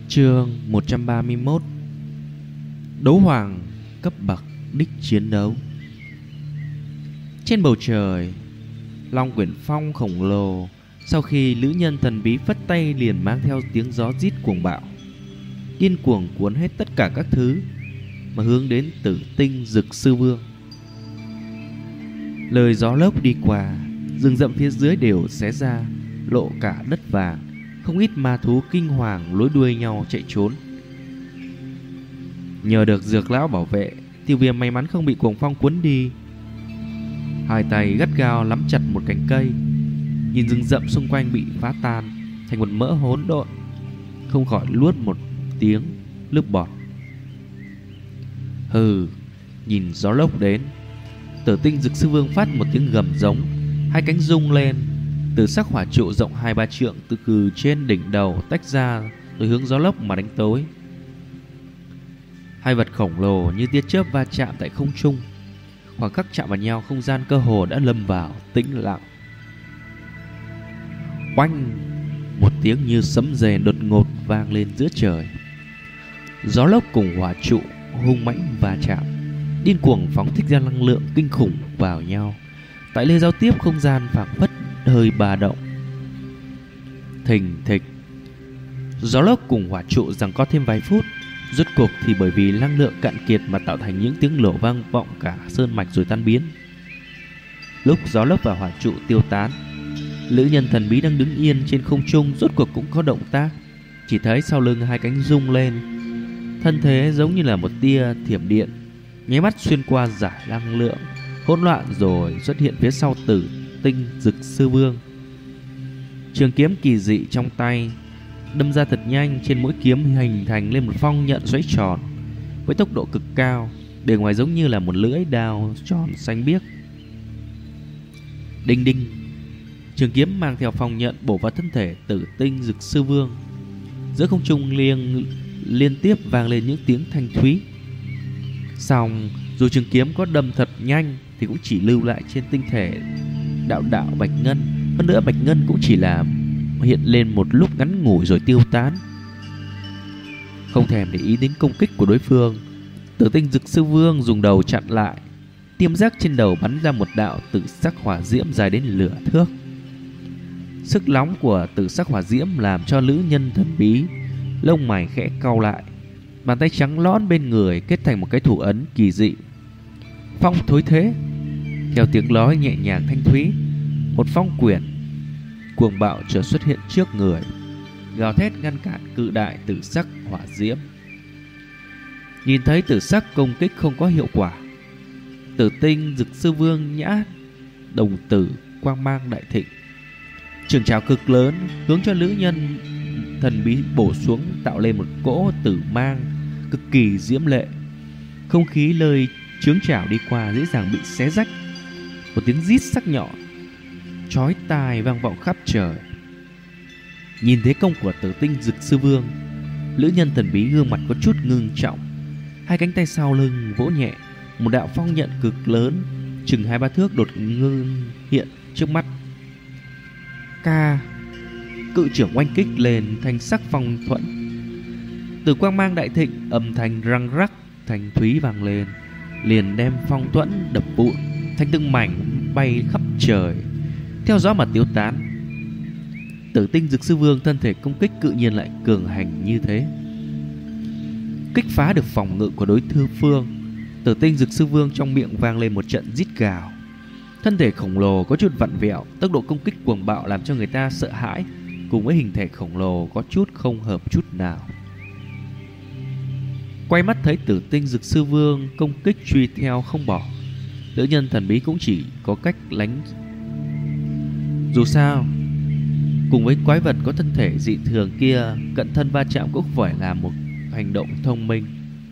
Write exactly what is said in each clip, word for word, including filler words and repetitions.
Chương một trăm ba mươi mốt. Đấu hoàng cấp bậc đích chiến đấu. Trên bầu trời, Long Quyển Phong khổng lồ sau khi nữ nhân thần bí phất tay liền mang theo tiếng gió rít cuồng bạo, điên cuồng cuốn hết tất cả các thứ mà hướng đến Tử Tinh Dực Sư Vương. Lời gió lốc đi qua, rừng rậm phía dưới đều xé ra, lộ cả đất vàng. Không ít ma thú kinh hoàng lối đuôi nhau chạy trốn. Nhờ được dược lão bảo vệ, Tiêu Viêm may mắn không bị cuồng phong cuốn đi. Hai tay gắt gao nắm chặt một cành cây, nhìn rừng rậm xung quanh bị phá tan thành một mỡ hỗn độn, không khỏi luốt một tiếng nước bọt. Hừ, nhìn gió lốc đến, Tử Tinh Dực Sư Vương phát một tiếng gầm giống, hai cánh rung lên. Từ sắc hỏa trụ rộng hai ba trượng từ từ trên đỉnh đầu tách ra, rồi hướng gió lốc mà đánh tới. Hai vật khổng lồ như tia chớp va chạm tại không trung. Khoảng khắc chạm vào nhau, không gian cơ hồ đã lâm vào tĩnh lặng. Oanh! Một tiếng như sấm rền đột ngột vang lên giữa trời. Gió lốc cùng hỏa trụ hung mãnh va chạm, điên cuồng phóng thích ra năng lượng kinh khủng vào nhau. Tại nơi giao tiếp, không gian phảng phất hơi ba động. Thình thịch, gió lốc cùng hỏa trụ giằng co thêm vài phút. Rốt cuộc thì bởi vì năng lượng cạn kiệt mà tạo thành những tiếng nổ vang vọng cả sơn mạch rồi tan biến. Lúc gió lốc và hỏa trụ tiêu tán, nữ nhân thần bí đang đứng yên trên không trung rốt cuộc cũng có động tác. Chỉ thấy sau lưng hai cánh rung lên, thân thế giống như là một tia thiểm điện nháy mắt xuyên qua giải năng lượng hỗn loạn rồi xuất hiện phía sau Tử Tinh Dực Sư Vương. Trường kiếm kỳ dị trong tay đâm ra thật nhanh, trên mỗi kiếm hình thành lên một phong nhận xoáy tròn với tốc độ cực cao, bề ngoài giống như là một lưỡi đao tròn xanh biếc. Đinh đinh, trường kiếm mang theo phong nhận bổ vào thân thể Tử Tinh Dực Sư Vương. Giữa không trung liên liên tiếp vang lên những tiếng thanh thúy. Song dù trường kiếm có đâm thật nhanh thì cũng chỉ lưu lại trên tinh thể đạo đạo bạch ngân. Hơn nữa bạch ngân cũng chỉ là hiện lên một lúc ngắn ngủi rồi tiêu tán. Không thèm để ý đến công kích của đối phương, Tử Tinh Dực Sư Vương dùng đầu chặn lại. Tiêm giác trên đầu bắn ra một đạo tử sắc hỏa diễm dài đến lửa thước. Sức nóng của tử sắc hỏa diễm làm cho nữ nhân thần bí lông mày khẽ cau lại. Bàn tay trắng lõn bên người kết thành một cái thủ ấn kỳ dị. Phong thối thế. Theo tiếng nói nhẹ nhàng thanh thúy, một phong quyển cuồng bạo chợt xuất hiện trước người, gào thét ngăn cản cự đại tử sắc hỏa diễm. Nhìn thấy tử sắc công kích không có hiệu quả, Tử Tinh Dực Sư Vương nhã đồng tử quang mang đại thịnh, trường trảo cực lớn hướng cho nữ nhân thần bí bổ xuống, tạo lên một cỗ tử mang cực kỳ diễm lệ. Không khí nơi chướng trảo đi qua dễ dàng bị xé rách. Một tiếng rít sắc nhọn chói tai vang vọng khắp trời. Nhìn thấy công của Tử Tinh Dực Sư Vương, nữ nhân thần bí gương mặt có chút ngưng trọng. Hai cánh tay sau lưng vỗ nhẹ, một đạo phong nhận cực lớn chừng hai ba thước đột ngưng hiện trước mắt. Ca, cự trưởng oanh kích lên thanh sắc phong thuẫn. Từ quang mang đại thịnh, âm thanh răng rắc thanh thúy vang lên, liền đem phong thuẫn đập vụn thành từng mảnh bay khắp trời, theo gió mà tiêu tán. Tử Tinh Dực Sư Vương thân thể công kích cự nhiên lại cường hành như thế, kích phá được phòng ngự của đối thư phương. Tử Tinh Dực Sư Vương trong miệng vang lên một trận rít gào. Thân thể khổng lồ có chút vặn vẹo, tốc độ công kích cuồng bạo làm cho người ta sợ hãi, cùng với hình thể khổng lồ có chút không hợp chút nào. Quay mắt thấy Tử Tinh Dực Sư Vương công kích truy theo không bỏ, nữ nhân thần bí cũng chỉ có cách lánh. Dù sao, cùng với quái vật có thân thể dị thường kia, cận thân va chạm cũng phải là một hành động thông minh.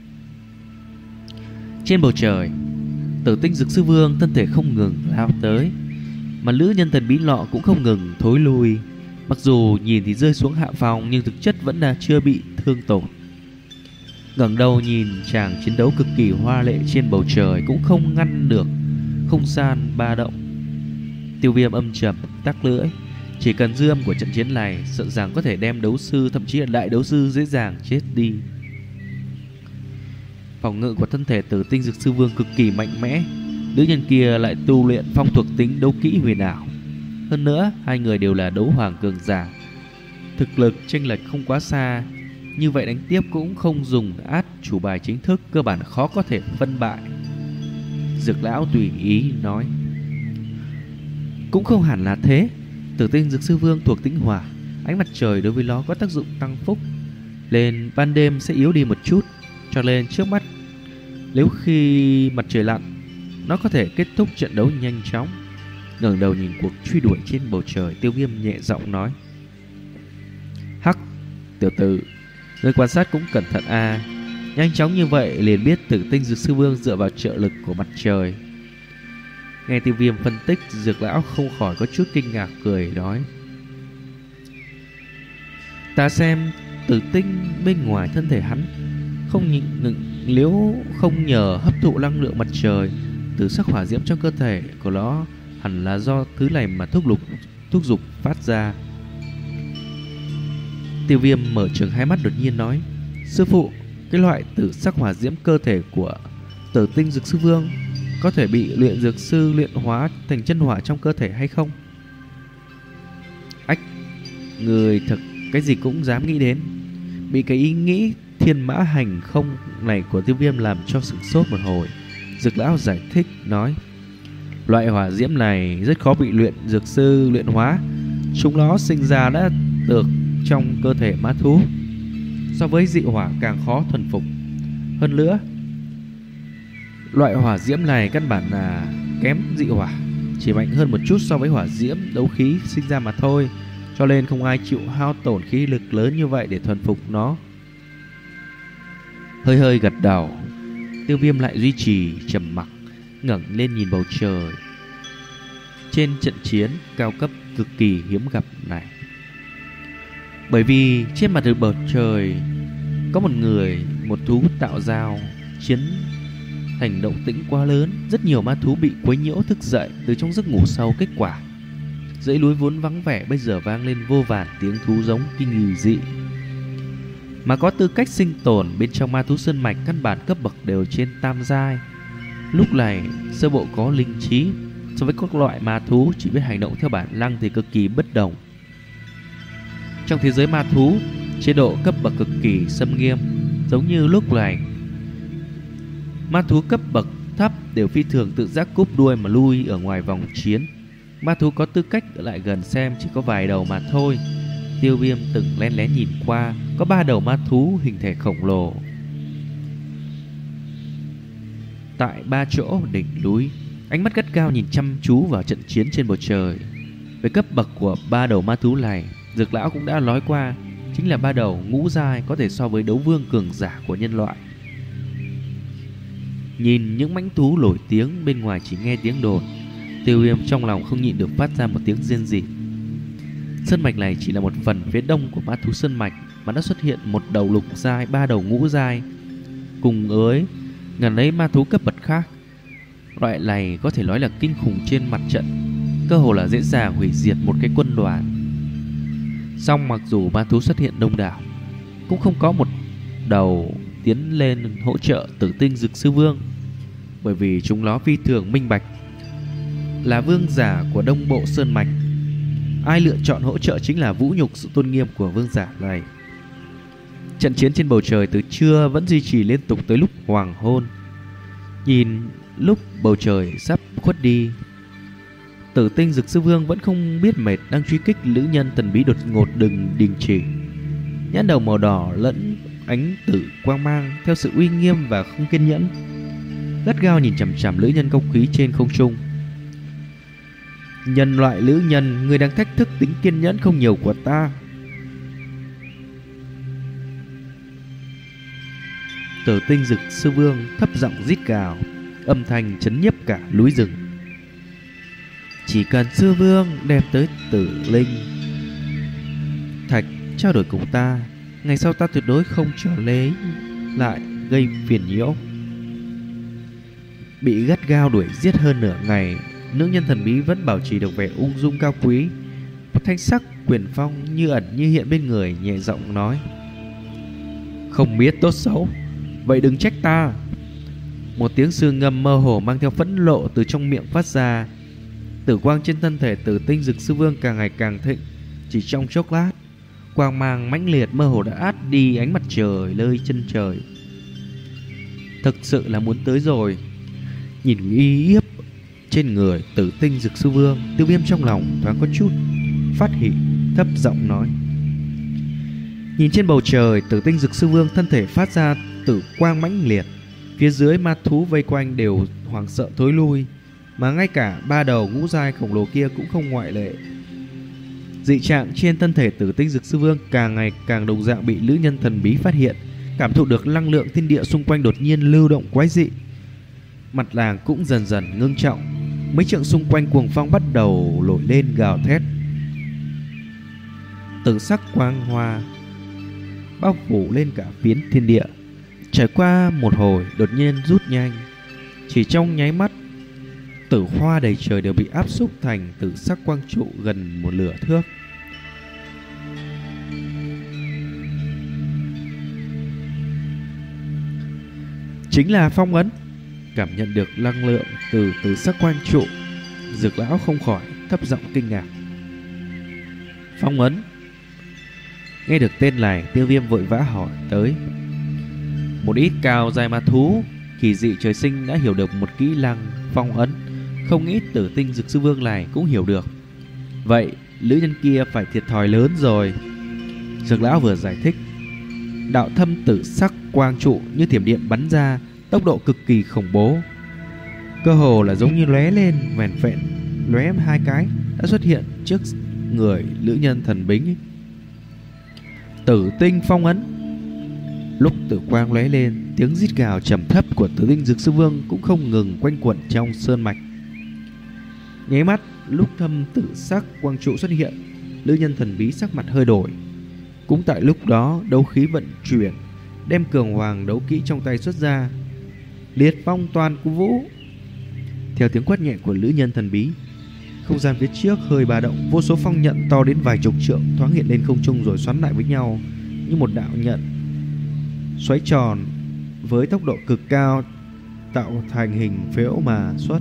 Trên bầu trời, Tử Tinh Dực Sư Vương thân thể không ngừng lao tới, mà nữ nhân thần bí lọ cũng không ngừng thối lui. Mặc dù nhìn thì rơi xuống hạ phòng, nhưng thực chất vẫn là chưa bị thương tổn. Ngẩng đầu nhìn chàng chiến đấu cực kỳ hoa lệ trên bầu trời cũng không ngăn được không gian ba động. Tiêu Viêm âm trầm tắc lưỡi, Chỉ cần dư âm của trận chiến này, sợ rằng có thể đem đấu sư, thậm chí là đại đấu sư dễ dàng chết đi. Phòng ngự của thân thể Tử Tinh Dực Sư Vương cực kỳ mạnh mẽ. Nữ nhân kia lại tu luyện phong thuộc tính đấu kỹ huyền ảo. Hơn nữa, hai người đều là đấu hoàng cường giả, thực lực chênh lệch không quá xa. Như vậy đánh tiếp cũng không dùng át chủ bài chính thức, cơ bản khó có thể phân bại. Dược lão tùy ý nói. Cũng không hẳn là thế. Tử Tinh Dực Sư Vương thuộc tính hỏa, ánh mặt trời đối với nó có tác dụng tăng phúc, lên ban đêm sẽ yếu đi một chút. Cho nên trước mắt, nếu khi mặt trời lặn, nó có thể kết thúc trận đấu nhanh chóng. Ngẩng đầu nhìn cuộc truy đuổi trên bầu trời, Tiêu Viêm nhẹ giọng nói. Hắc, tiểu tử, người quan sát cũng cẩn thận à. Nhanh chóng như vậy liền biết Tử Tinh Dược Sư Vương dựa vào trợ lực của mặt trời. Nghe Tiêu Viêm phân tích, Dược lão không khỏi có chút kinh ngạc, cười nói. Ta xem tử tinh bên ngoài thân thể hắn không ngừng, nếu không nhờ hấp thụ năng lượng mặt trời từ sắc hỏa diễm trong cơ thể của nó, hẳn là do thứ này mà thúc lục thúc dục phát ra. Tiêu Viêm mở trừng hai mắt đột nhiên nói. Sư phụ, cái loại tử sắc hỏa diễm cơ thể của Tử Tinh Dược Sư Vương có thể bị luyện dược sư luyện hóa thành chân hỏa trong cơ thể hay không? Ách, người thật cái gì cũng dám nghĩ đến. Bị cái ý nghĩ thiên mã hành không này của Tiêu Viêm làm cho sửng sốt một hồi. Dược lão giải thích nói. Loại hỏa diễm này rất khó bị luyện dược sư luyện hóa. Chúng nó sinh ra đã được trong cơ thể ma thú, so với dị hỏa càng khó thuần phục. Hơn nữa, loại hỏa diễm này căn bản là kém dị hỏa, chỉ mạnh hơn một chút so với hỏa diễm đấu khí sinh ra mà thôi. Cho nên không ai chịu hao tổn khí lực lớn như vậy để thuần phục nó. Hơi hơi gật đầu, Tiêu Viêm lại duy trì trầm mặc, ngẩng lên nhìn bầu trời. Trên trận chiến cao cấp cực kỳ hiếm gặp này, bởi vì trên mặt bầu trời có một người, một thú tạo giao chiến thành động tĩnh quá lớn. Rất nhiều ma thú bị quấy nhiễu thức dậy từ trong giấc ngủ sâu. Kết quả dãy núi vốn vắng vẻ bây giờ vang lên vô vàn tiếng thú giống kinh dị. Mà có tư cách sinh tồn bên trong ma thú sơn mạch, căn bản cấp bậc đều trên tam giai. Lúc này sơ bộ có linh trí, so với các loại ma thú chỉ biết hành động theo bản năng thì cực kỳ bất đồng. Trong thế giới ma thú, chế độ cấp bậc cực kỳ xâm nghiêm. Giống như lúc này, ma thú cấp bậc thấp đều phi thường tự giác cúp đuôi mà lui ở ngoài vòng chiến. Ma thú có tư cách ở lại gần xem chỉ có vài đầu mà thôi. Tiêu Viêm từng lén lén nhìn qua, có ba đầu ma thú hình thể khổng lồ tại ba chỗ đỉnh núi, ánh mắt gắt gao nhìn chăm chú vào trận chiến trên bầu trời. Về cấp bậc của ba đầu ma thú này, Dược lão cũng đã nói qua, chính là ba đầu ngũ giai, có thể so với đấu vương cường giả của nhân loại. Nhìn những mãnh thú nổi tiếng bên ngoài chỉ nghe tiếng đồn, Tiêu Viêm trong lòng không nhịn được phát ra một tiếng rên rỉ. Sơn mạch này chỉ là một phần phía đông của ma thú sơn mạch, mà đã xuất hiện một đầu lục giai, ba đầu ngũ giai, cùng với ngàn ấy ma thú cấp bậc khác. Loại này có thể nói là kinh khủng trên mặt trận, cơ hồ là dễ dàng hủy diệt một cái quân đoàn. Song mặc dù ma thú xuất hiện đông đảo, cũng không có một đầu tiến lên hỗ trợ Tử Tinh Dực Sư Vương, bởi vì chúng nó phi thường minh bạch, là vương giả của đông bộ sơn mạch, ai lựa chọn hỗ trợ chính là vũ nhục sự tôn nghiêm của vương giả này. Trận chiến trên bầu trời từ trưa vẫn duy trì liên tục tới lúc hoàng hôn. Nhìn lúc bầu trời sắp khuất đi, Tử Tinh Dực Sư Vương vẫn không biết mệt, đang truy kích nữ nhân thần bí đột ngột đừng đình chỉ. Nhãn đầu màu đỏ lẫn ánh tử quang mang theo sự uy nghiêm và không kiên nhẫn, gắt gao nhìn chằm chằm nữ nhân cao quý trên không trung. Nhân loại nữ nhân, người đang thách thức tính kiên nhẫn không nhiều của ta. Tử Tinh Dực Sư Vương thấp giọng rít gào, âm thanh chấn nhiếp cả núi rừng. Chỉ cần Sư Vương đem tới Tử Linh Thạch trao đổi cùng ta, ngày sau ta tuyệt đối không trở lấy lại gây phiền nhiễu. Bị gắt gao đuổi giết hơn nửa ngày, nữ nhân thần bí vẫn bảo trì được vẻ ung dung cao quý, Một thanh sắc quyền phong như ẩn như hiện bên người, nhẹ giọng nói: "Không biết tốt xấu, vậy đừng trách ta." Một tiếng sư ngâm mơ hồ mang theo phẫn nộ từ trong miệng phát ra. Tử quang trên thân thể Tử Tinh Dực Sư Vương càng ngày càng thịnh. Chỉ trong chốc lát, quang mang mãnh liệt mơ hồ đã át đi ánh mặt trời nơi chân trời. Thực sự là muốn tới rồi. Nhìn uy hiếp trên người Tử Tinh Dực Sư Vương, Tiêu Viêm trong lòng thoáng có chút phát hỉ, thấp giọng nói: Nhìn trên bầu trời, Tử Tinh Dực Sư Vương thân thể phát ra tử quang mãnh liệt. Phía dưới ma thú vây quanh đều hoảng sợ thối lui, mà ngay cả ba đầu ngũ giai khổng lồ kia cũng không ngoại lệ. Dị trạng trên thân thể Tử Tinh Dực Sư Vương càng ngày càng đồng dạng bị nữ nhân thần bí phát hiện, cảm thụ được năng lượng thiên địa xung quanh đột nhiên lưu động quái dị. Mặt nàng cũng dần dần ngưng trọng, mấy trượng xung quanh cuồng phong bắt đầu nổi lên gào thét. Tử sắc quang hoa bao phủ lên cả phiến thiên địa, trải qua một hồi đột nhiên rút nhanh. Chỉ trong nháy mắt, tử hoa đầy trời đều bị áp xúc thành tử sắc quang trụ gần một nửa thước. Chính là phong ấn. Cảm nhận được năng lượng từ tử sắc quang trụ, Dược lão không khỏi thấp giọng kinh ngạc. Phong ấn? Nghe được tên này, Tiêu Viêm vội vã hỏi tới. Một ít cao giai ma thú kỳ dị trời sinh đã hiểu được một kỹ năng phong ấn, không nghĩ Tử Tinh Dực Sư Vương này cũng hiểu được. Vậy nữ nhân kia phải thiệt thòi lớn rồi. Dược lão vừa giải thích, đạo thâm tử sắc quang trụ như thiểm điện bắn ra, tốc độ cực kỳ khủng bố, cơ hồ là giống như lóe lên vẻn vẹn lóe hai cái đã xuất hiện trước người nữ nhân thần bính. Tử tinh phong ấn. Lúc tử quang lóe lên, tiếng rít gào trầm thấp của Tử Tinh Dực Sư Vương cũng không ngừng quanh quẩn trong sơn mạch. Nháy mắt, lúc thâm tử sắc quang trụ xuất hiện, nữ nhân thần bí sắc mặt hơi đổi. Cũng tại lúc đó, đấu khí vận chuyển, đem cường hoàng đấu kỹ trong tay xuất ra. Liệt phong toàn của vũ. Theo tiếng quát nhẹ của nữ nhân thần bí, không gian phía trước hơi ba động, vô số phong nhận to đến vài chục trượng thoáng hiện lên không trung rồi xoắn lại với nhau như một đạo nhận xoáy tròn với tốc độ cực cao, tạo thành hình phễu mà xuất.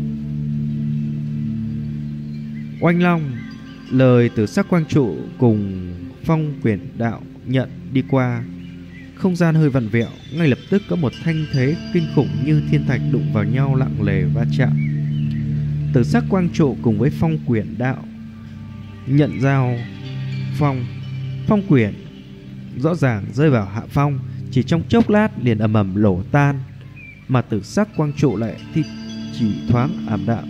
Oanh long. Lời từ sắc quang trụ cùng phong quyển đạo nhận đi qua, không gian hơi vặn vẹo, ngay lập tức có một thanh thế kinh khủng như thiên thạch đụng vào nhau lặng lề va chạm. Từ sắc quang trụ cùng với phong quyển đạo nhận giao phong, phong quyển rõ ràng rơi vào hạ phong, chỉ trong chốc lát liền ầm ầm nổ tan, mà tử sắc quang trụ lại thì chỉ thoáng ảm đạm.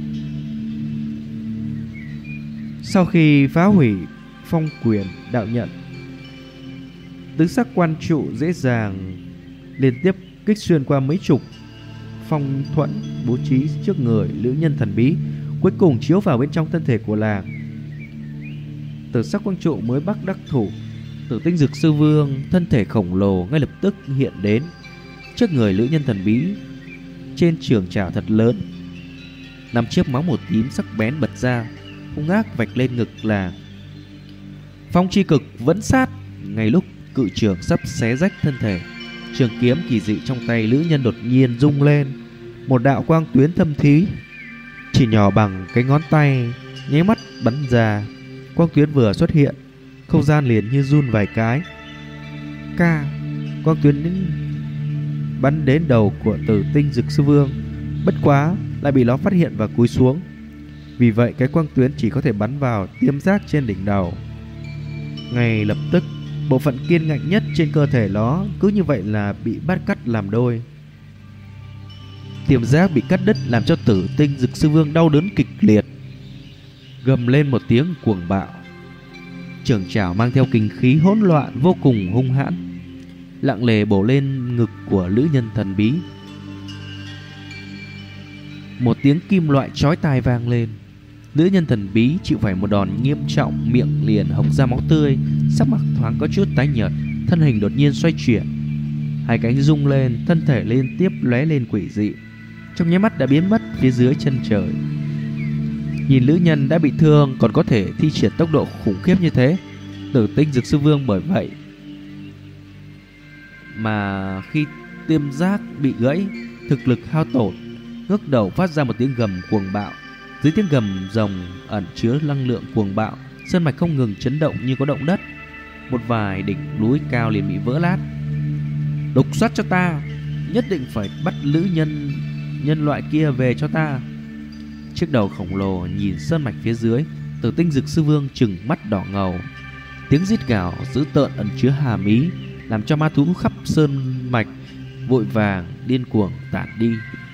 Sau khi phá hủy phong quyển đạo nhận, tứ sắc quan trụ dễ dàng liên tiếp kích xuyên qua mấy chục phong thuẫn bố trí trước người nữ nhân thần bí, cuối cùng chiếu vào bên trong thân thể của nàng. Tử sắc quang trụ mới bắt đắc thủ, Tử Tinh Dực Sư Vương thân thể khổng lồ ngay lập tức hiện đến trước người nữ nhân thần bí. Trên trường trảo thật lớn, năm chiếc móng một tím sắc bén bật ra, hung ác vạch lên ngực là phong chi cực vẫn sát. Ngay lúc cự trường sắp xé rách thân thể, trường kiếm kỳ dị trong tay nữ nhân đột nhiên rung lên, một đạo quang tuyến thâm thúy chỉ nhỏ bằng cái ngón tay nháy mắt bắn ra. Quang tuyến vừa xuất hiện, không gian liền như run vài cái. Ca. Quang tuyến bắn đến đầu của Tử Tinh Dực Sư Vương, bất quá lại bị nó phát hiện và cúi xuống. Vì vậy cái quang tuyến chỉ có thể bắn vào tiêm giác trên đỉnh đầu. Ngay lập tức, bộ phận kiên ngạnh nhất trên cơ thể nó cứ như vậy là bị bắt cắt làm đôi. Tiềm giác bị cắt đứt làm cho Tử Tinh Dực Sư Vương đau đớn kịch liệt, gầm lên một tiếng cuồng bạo. Trường trảo mang theo kình khí hỗn loạn vô cùng hung hãn, lặng lề bổ lên ngực của nữ nhân thần bí. Một tiếng kim loại chói tai vang lên. Nữ nhân thần bí chịu phải một đòn nghiêm trọng, miệng liền hộc ra máu tươi, sắc mặt thoáng có chút tái nhợt, thân hình đột nhiên xoay chuyển, hai cánh rung lên, thân thể liên tiếp lóe lên quỷ dị, trong nháy mắt đã biến mất phía dưới chân trời. Nhìn lữ nhân đã bị thương còn có thể thi triển tốc độ khủng khiếp như thế, Tử Tinh Dực Sư Vương bởi vậy mà khi tiêm giác bị gãy, thực lực hao tổn, ngước đầu phát ra một tiếng gầm cuồng bạo. Dưới tiếng gầm rồng ẩn chứa năng lượng cuồng bạo, sơn mạch không ngừng chấn động như có động đất. Một vài đỉnh núi cao liền bị vỡ lát. Đục soát cho ta, nhất định phải bắt lữ nhân nhân loại kia về cho ta. Chiếc đầu khổng lồ nhìn sơn mạch phía dưới, Tử Tinh Dực Sư Vương trừng mắt đỏ ngầu. Tiếng rít gào dữ tợn ẩn chứa hàm ý, làm cho ma thú khắp sơn mạch vội vàng điên cuồng tản đi.